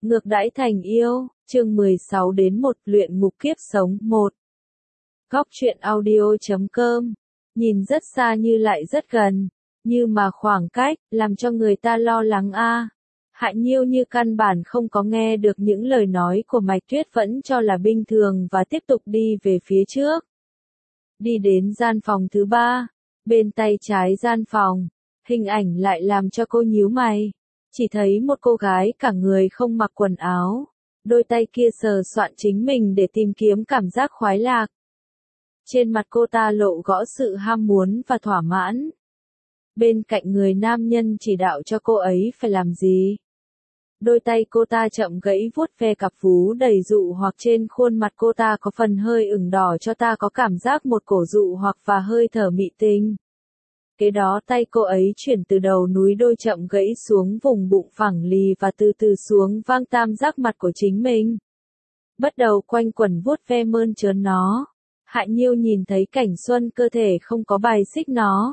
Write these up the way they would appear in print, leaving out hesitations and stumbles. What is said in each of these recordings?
Ngược đãi thành yêu, chương 16 đến 1 luyện ngục kiếp sống 1. Góc truyện audio.com. Nhìn rất xa như lại rất gần, như mà khoảng cách, làm cho người ta lo lắng a. Hạ Nhiêu như căn bản không có nghe được những lời nói của Mạch Tuyết, vẫn cho là bình thường và tiếp tục đi về phía trước. Đi đến gian phòng thứ 3, bên tay trái gian phòng, hình ảnh lại làm cho cô nhíu mày. Chỉ thấy một cô gái cả người không mặc quần áo, đôi tay kia sờ soạn chính mình để tìm kiếm cảm giác khoái lạc. Trên mặt cô ta lộ rõ sự ham muốn và thỏa mãn. Bên cạnh người nam nhân chỉ đạo cho cô ấy phải làm gì. Đôi tay cô ta chậm rãi vuốt ve cặp vú đầy dụ hoặc trên khuôn mặt cô ta có phần hơi ửng đỏ cho ta có cảm giác một cổ dụ hoặc và hơi thở mị tinh. Kế đó tay cô ấy chuyển từ đầu núi đôi chậm rãi xuống vùng bụng phẳng lì và từ từ xuống vang tam giác mặt của chính mình. Bắt đầu quanh quẩn vuốt ve mơn trớn nó. Hạ Nhiêu nhìn thấy cảnh xuân cơ thể không có bài xích nó,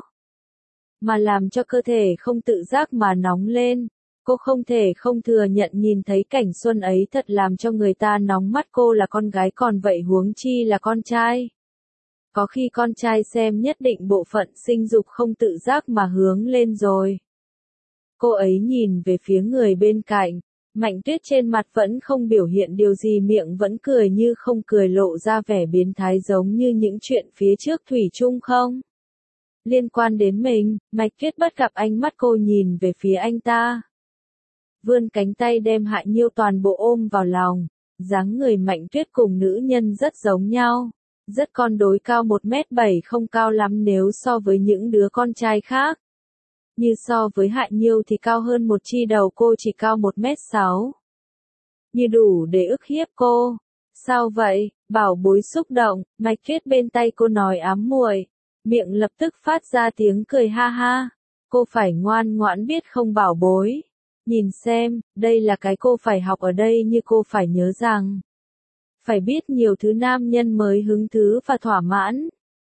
mà làm cho cơ thể không tự giác mà nóng lên. Cô không thể không thừa nhận nhìn thấy cảnh xuân ấy thật làm cho người ta nóng mắt. Cô là con gái còn vậy huống chi là con trai. Có khi con trai xem nhất định bộ phận sinh dục không tự giác mà hướng lên rồi. Cô ấy nhìn về phía người bên cạnh, Mạnh Tuyết trên mặt vẫn không biểu hiện điều gì, miệng vẫn cười như không cười, lộ ra vẻ biến thái giống như những chuyện phía trước thủy chung không liên quan đến mình. Mạch Tuyết bắt gặp ánh mắt cô nhìn về phía anh ta, vươn cánh tay đem Hạ Nhiêu toàn bộ ôm vào lòng. Dáng người Mạnh Tuyết cùng nữ nhân rất giống nhau, rất con đối, cao 1m7, không cao lắm nếu so với những đứa con trai khác. Như so với Hạ Nhiêu thì cao hơn một chi, đầu cô chỉ cao 1m6. Như đủ để ức hiếp cô. Sao vậy, bảo bối? Xúc động, Mạch Tuyết bên tay cô nói ám muội, miệng lập tức phát ra tiếng cười ha ha. Cô phải ngoan ngoãn biết không bảo bối. Nhìn xem, đây là cái cô phải học ở đây, như cô phải nhớ rằng phải biết nhiều thứ nam nhân mới hứng thú và thỏa mãn.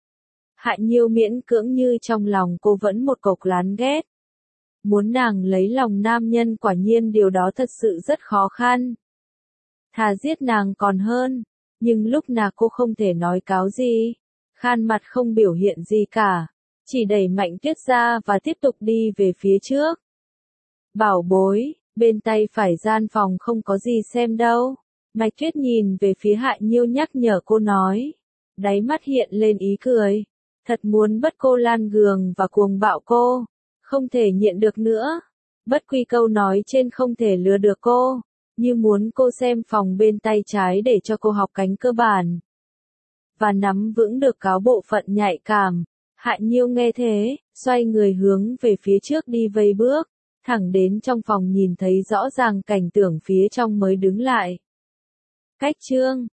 Hạ Nhiêu miễn cưỡng, như trong lòng cô vẫn một cục lán ghét. Muốn nàng lấy lòng nam nhân, quả nhiên điều đó thật sự rất khó khăn. Thà giết nàng còn hơn, nhưng lúc nào cô không thể nói cáo gì, khan mặt không biểu hiện gì cả, chỉ đẩy Mạnh Tuyết ra và tiếp tục đi về phía trước. Bảo bối, bên tay phải gian phòng không có gì xem đâu. Mạch Tuyết nhìn về phía Hạ Nhiêu nhắc nhở cô nói. Đáy mắt hiện lên ý cười. Thật muốn bắt cô lan gường và cuồng bạo cô. Không thể nhịn được nữa. Bất quy câu nói trên không thể lừa được cô. Như muốn cô xem phòng bên tay trái để cho cô học cánh cơ bản và nắm vững được cáo bộ phận nhạy cảm. Hạ Nhiêu nghe thế, xoay người hướng về phía trước đi vây bước. Thẳng đến trong phòng nhìn thấy rõ ràng cảnh tượng phía trong mới đứng lại. Cách chương